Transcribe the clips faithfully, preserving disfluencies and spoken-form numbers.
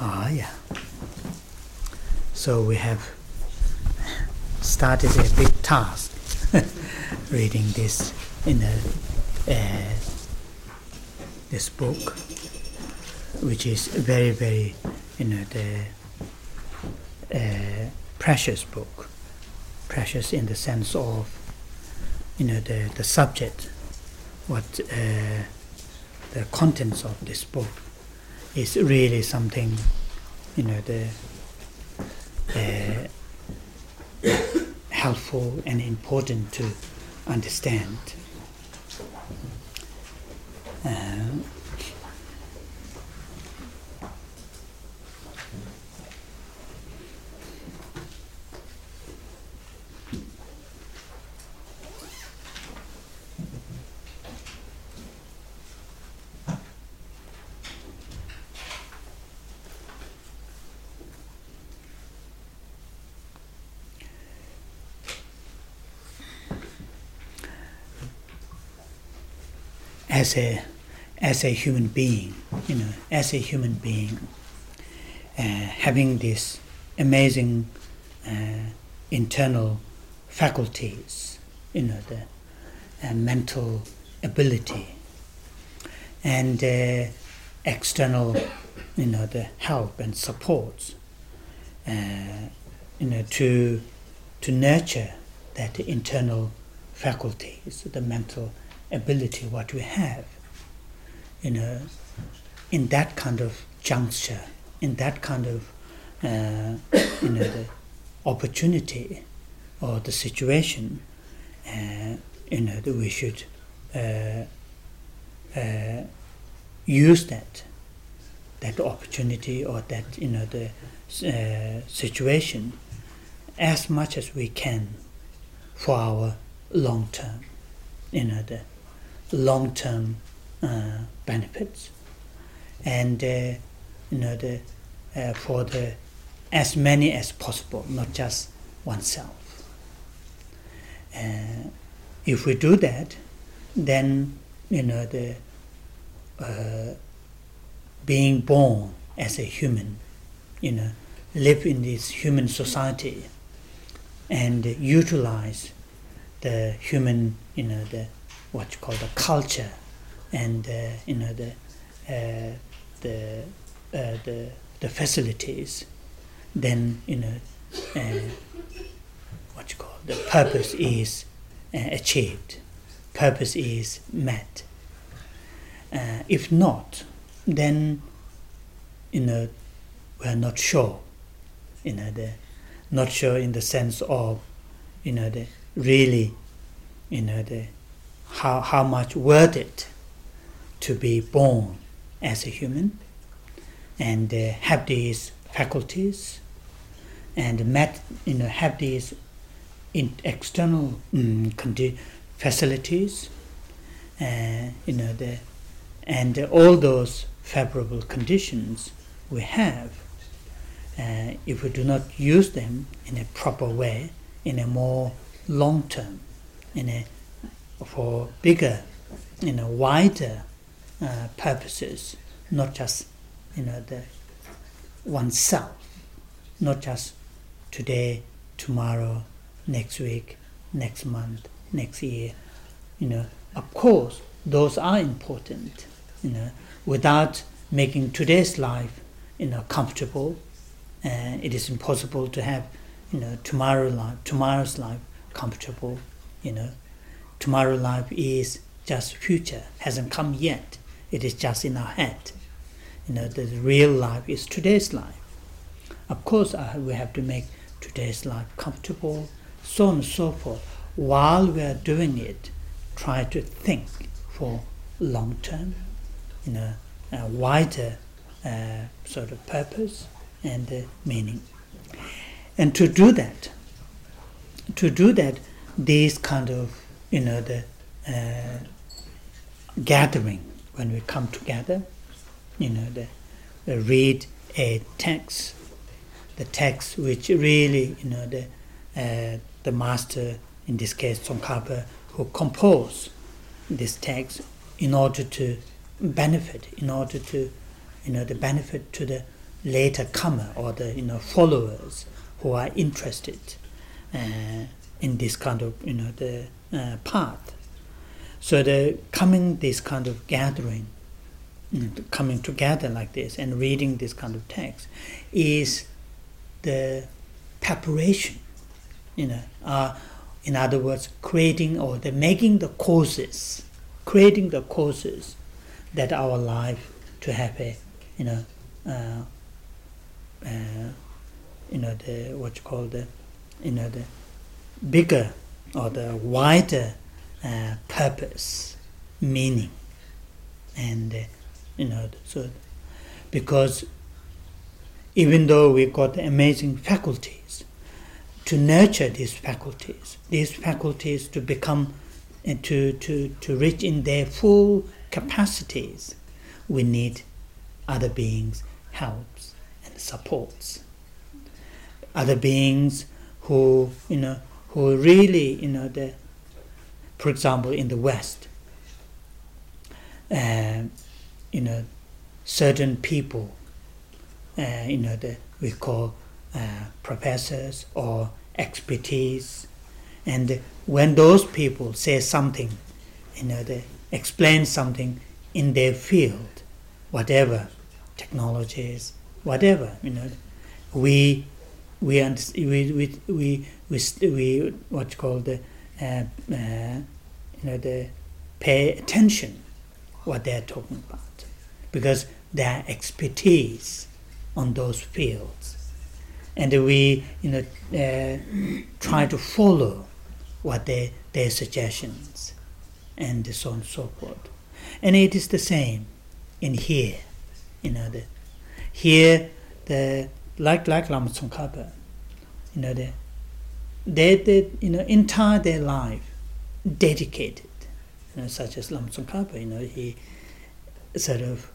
Ah, yeah. So we have started a big task reading this in a, uh, this book, which is very, very, you know, the uh, precious book. Precious in the sense of, you know, the, the subject, what uh, the contents of this book is really something, you know, the uh, helpful and important to understand. Uh, as a as a human being, you know, as a human being, uh, having these amazing uh, internal faculties, you know, the uh, mental ability, and uh, external, you know, the help and support, uh, you know, to to nurture that internal faculties, the mental ability what we have, you know, in that kind of juncture, in that kind of uh, you know, the opportunity or the situation, uh, you know, that we should uh, uh, use that that opportunity or that, you know, the uh, situation as much as we can for our long term, you know, the long-term uh, benefits, and uh, you know, the uh, for the as many as possible, not just oneself. Uh, if we do that, then, you know, the uh, being born as a human, you know, live in this human society, and utilize the human, you know, the what you call the culture, and uh, you know, the uh, the uh, the the facilities, then, you know, uh, what you call the purpose is uh, achieved, purpose is met. Uh, if not, then, you know, we are not sure, you know, the not sure in the sense of, you know, the really, you know, the how how much worth it to be born as a human and uh, have these faculties and met, you know, have these in external um, condi- facilities, uh, you know, the and uh, all those favorable conditions we have. Uh, if we do not use them in a proper way, in a more long term, in a for bigger, you know, wider uh, purposes, not just, you know, the oneself, not just today, tomorrow, next week, next month, next year, you know. Of course, those are important, you know. Without making today's life, you know, comfortable, uh, it is impossible to have, you know, tomorrow life, tomorrow's life comfortable, you know. Tomorrow life is just future, hasn't come yet. It is just in our head. You know, the real life is today's life. Of course, uh, we have to make today's life comfortable, so on and so forth. While we are doing it, try to think for long term, you know, a wider uh, sort of purpose and uh, meaning. And to do that, to do that, these kind of, you know, the uh, gathering, when we come together, you know, the, the read a text, the text which really, you know, the uh, the master, in this case Tsongkhapa, who composed this text in order to benefit, in order to, you know, the benefit to the later comer or the you know followers who are interested uh, in this kind of you know the uh, path. So the coming this kind of gathering, you know, coming together like this and reading this kind of text is the preparation, you know, uh, in other words, creating or the making the causes, creating the causes that our life to have a, you know, uh, uh, you know the what you call the, you know the bigger or the wider uh, purpose, meaning, and uh, you know so because even though we got amazing faculties, to nurture these faculties, these faculties to become and to, to, to reach in their full capacities, we need other beings' helps and supports. Other beings who, you know, who really, you know, the, for example, in the West, uh, you know, certain people, uh, you know, the, we call uh, professors or expertise, and when those people say something, you know, they explain something in their field, whatever technologies, whatever, you know, we we we we we we, we what's called the uh, uh, you know the pay attention what they're talking about, because their expertise on those fields, and we you know uh, try to follow what they their suggestions, and so on and so forth. And it is the same in here, you know the here the like like Lama Tsongkhapa, you know the they they you know entire their life dedicated, you know, such as Lama Tsongkhapa, you know he sort of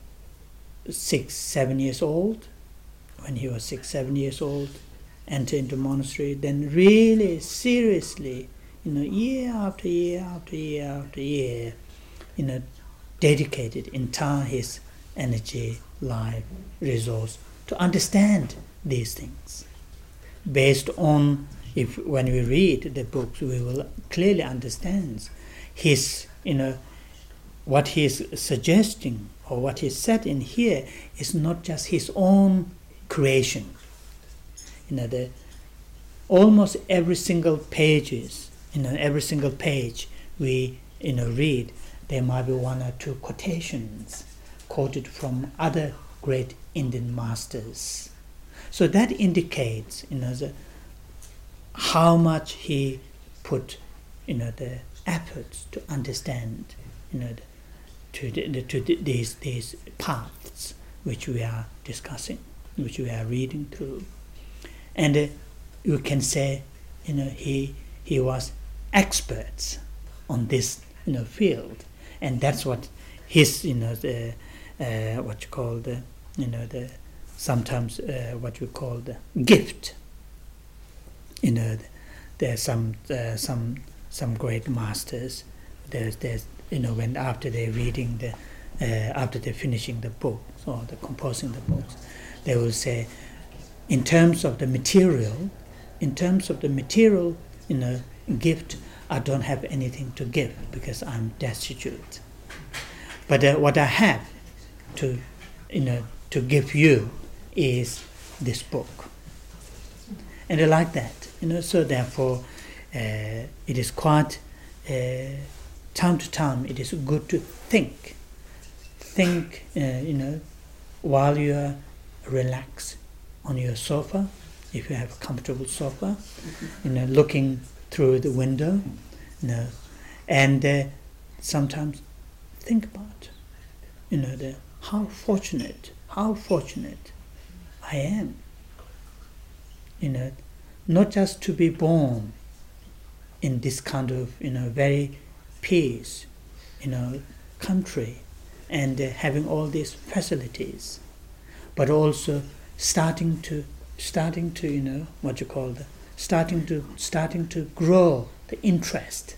six seven years old, when he was six seven years old, entered into monastery, then really seriously, you know year after year after year after year, you know dedicated entire his energy, life, resource to understand these things. Based on, if when we read the books, we will clearly understand his, you know, what he is suggesting or what he said in here is not just his own creation. You know, the almost every single pages, you know, every single page we, you know, read, there might be one or two quotations quoted from other great Indian masters. So that indicates, you know, the, how much he put, you know, the efforts to understand, you know, the, to the, to the, these these paths which we are discussing, which we are reading through, and uh, you can say, you know, he he was experts on this, you know, field, and that's what his, you know, the uh, what you call the, you know, the sometimes uh, what we call the gift. You know, there's some uh, some some great masters. There's there's you know when after they're reading the uh, after they're finishing the book or the composing the books, they will say, in terms of the material, in terms of the material, you know, gift, I don't have anything to give because I'm destitute. But uh, what I have to, you know, to give you is this book. And I like that, you know. So therefore, uh, it is quite uh, time to time. It is good to think, think, uh, you know, while you are relaxed on your sofa, if you have a comfortable sofa, you know, looking through the window, you know, and uh, sometimes think about, you know, the how fortunate, how fortunate I am, you know, not just to be born in this kind of, you know, very peace, you know, country, and uh, having all these facilities, but also starting to, starting to, you know, what you call the, starting to, starting to grow the interest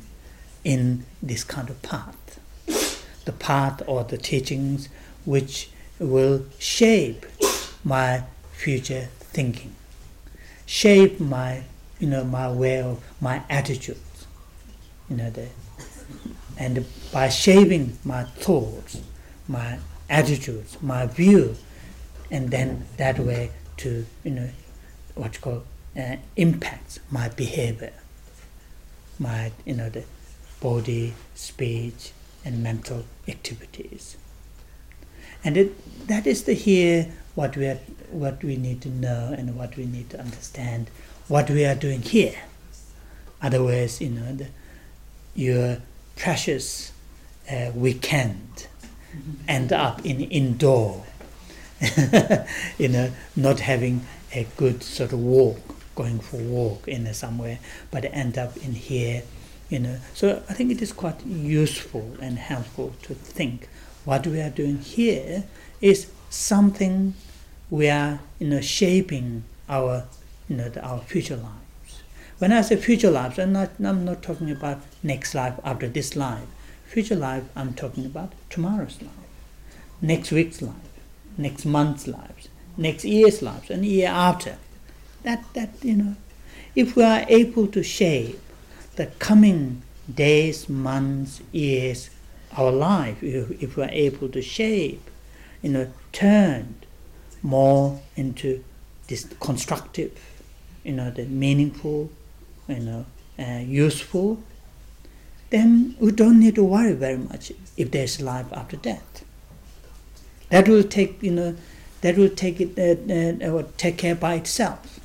in this kind of path, the path or the teachings which will shape, my future thinking, shape my, you know, my way of, my attitudes, you know, the, and by shaping my thoughts, my attitudes, my view, and then that way to, you know, what you call uh, impacts my behavior, my, you know, the body, speech, and mental activities. And it, that is the here what we are, what we need to know and what we need to understand, what we are doing here. Otherwise, you know, the, your precious uh, weekend end up in indoor, you know, not having a good sort of walk, going for a walk in somewhere, but end up in here, you know. So I think it is quite useful and helpful to think what we are doing here is something we are, you know, shaping our, you know, the, our future lives. When I say future lives, I'm not, I'm not talking about next life after this life. Future life, I'm talking about tomorrow's life, next week's life, next month's lives, next year's lives, and year after. That, that, you know, if we are able to shape the coming days, months, years, our life, if, if we are able to shape, you know, turn more into this constructive, you know, the meaningful, you know, uh, useful, then we don't need to worry very much if there's life after death. That will take, you know, that will take it, uh, uh, or take care by itself.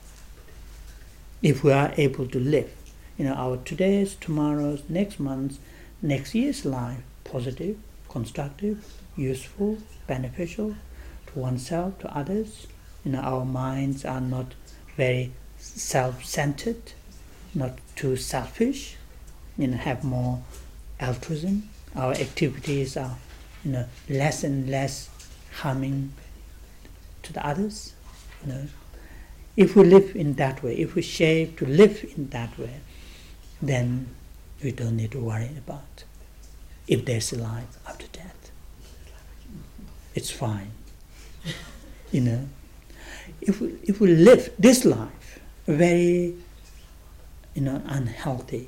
If we are able to live, you know, our today's, tomorrow's, next month's, next year's life, positive, constructive, useful, beneficial to oneself, to others. You know, our minds are not very self-centered, not too selfish, you know, have more altruism. Our activities are, you know, less and less harming to the others, you know. If we live in that way, if we shape to live in that way, then we don't need to worry about if there's a life after death. It's fine, you know. If we, if we live this life very, you know, unhealthy,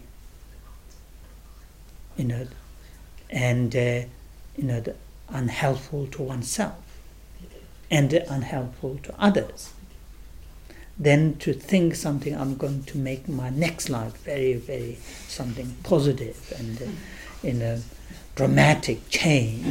you know, and uh, you know, the unhelpful to oneself and unhelpful to others, then to think something, I'm going to make my next life very, very something positive and uh, in a dramatic change.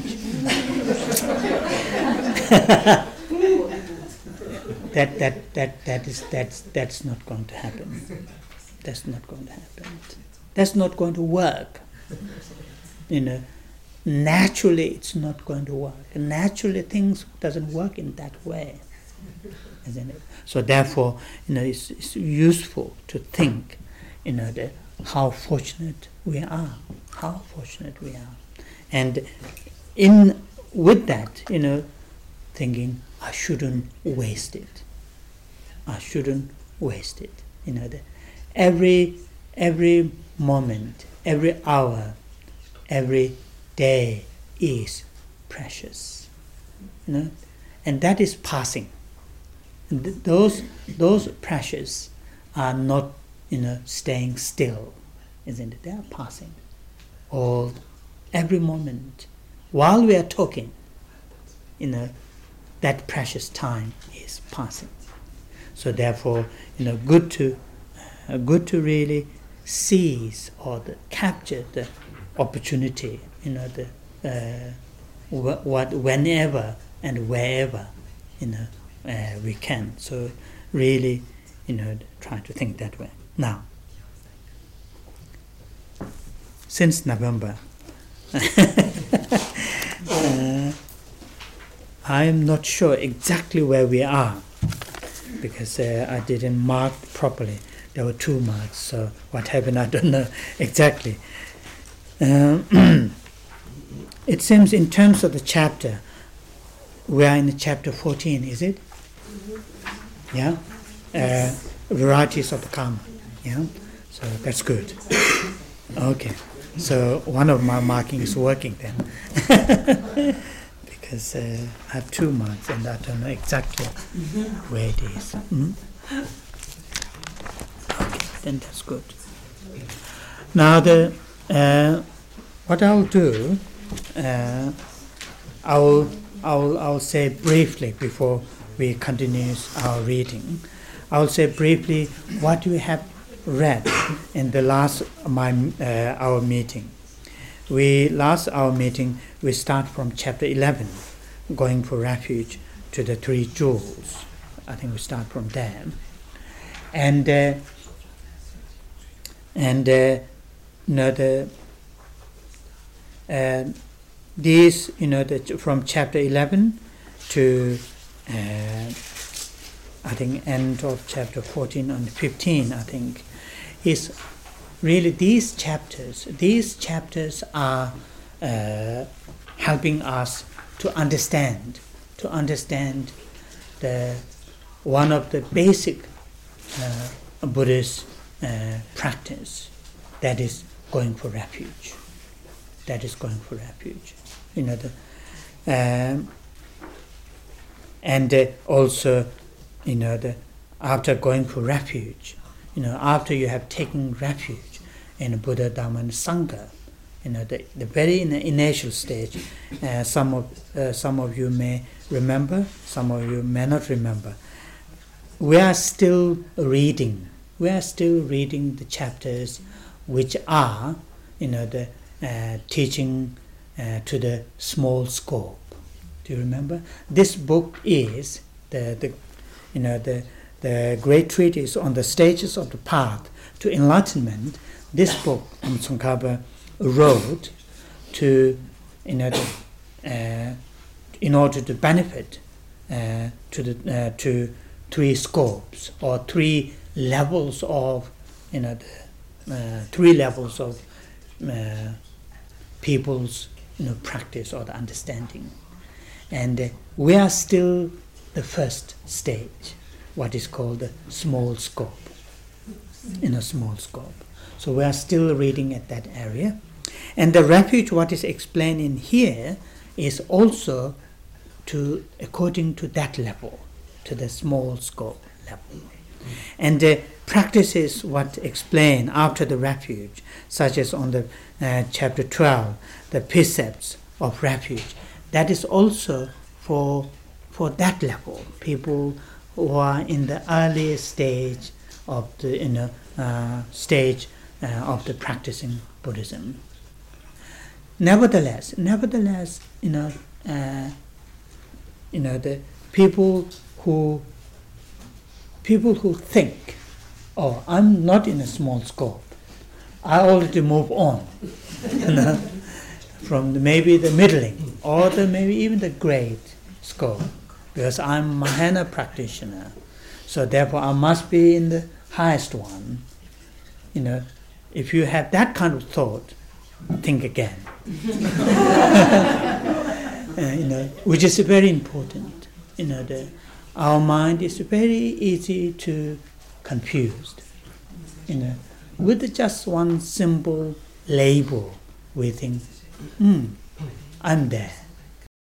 that that that that is that's that's not going to happen. That's not going to happen. That's not going to work. You know, naturally it's not going to work. Naturally things doesn't work in that way, isn't it? So therefore, you know, it's, it's useful to think, you know, that how fortunate we are, how fortunate we are, and in with that, you know, thinking I shouldn't waste it. I shouldn't waste it. You know, that every every moment, every hour, every day is precious. You know, and that is passing. And th- those those precious are not, you know, staying still, isn't it? They are passing. All every moment, while we are talking, you know, that precious time is passing. So therefore, you know, good to uh, good to really seize or the, capture the opportunity, you know, the uh, wh- what whenever and wherever, you know, uh, we can. So really, you know, try to think that way. Now, since November, uh, I am not sure exactly where we are because uh, I didn't mark properly. There were two marks, so what happened I don't know exactly. Um, it seems in terms of the chapter, we are in chapter fourteen, is it? Mm-hmm. Yeah? Uh, varieties of the karma. Yeah? So that's good. Okay. So one of my marking is working then. Because is, uh, I have two months and I don't know exactly where it is. Mm? Okay, then that's good. Now, the uh, what I'll do, uh, I'll, I'll, I'll say briefly before we continue our reading. I'll say briefly what we have read in the last my uh, our meeting. We last our meeting we start from chapter eleven, going for refuge to the three jewels. I think we start from there, and uh, and uh, you know the uh, these you know the, from chapter eleven to uh, I think end of chapter fourteen and fifteen. I think is really these chapters. These chapters are uh, helping us to understand, to understand the one of the basic uh, Buddhist uh, practice, that is going for refuge. That is going for refuge. You know the, um, and uh, also, you know the after going for refuge. You know, after you have taken refuge in Buddha, Dhamma, and Sangha, you know, the, the very in the initial stage, uh, some of uh, some of you may remember, some of you may not remember. We are still reading. We are still reading the chapters, which are, you know, the uh, teaching uh, to the small scope. Do you remember? This book is the the, you know the. The great treatise on the stages of the path to enlightenment. This book Tsongkhapa wrote to, you know, the, uh, in order to benefit uh, to the uh, to three scopes or three levels of, you know, the, uh, three levels of uh, people's, you know, practice or the understanding, and uh, we are still the first stage. What is called the small scope, in a small scope. So we are still reading at that area. And the refuge, what is explained in here, is also to according to that level, to the small scope level. And the practices what explained after the refuge, such as on the uh, chapter twelve, the precepts of refuge, that is also for for that level, people who are in the early stage of the you know, uh, stage uh, of the practicing Buddhism. Nevertheless, nevertheless, you know, uh, you know, the people who people who think, oh, I'm not in a small scope. I already move on, you know, from the, maybe the middling or the maybe even the great scope. Because I'm a Mahayana practitioner, so therefore I must be in the highest one. You know, if you have that kind of thought, think again. uh, you know, which is very important. You know, the, our mind is very easy to confused. You know, with just one simple label, we think, hmm, I'm there.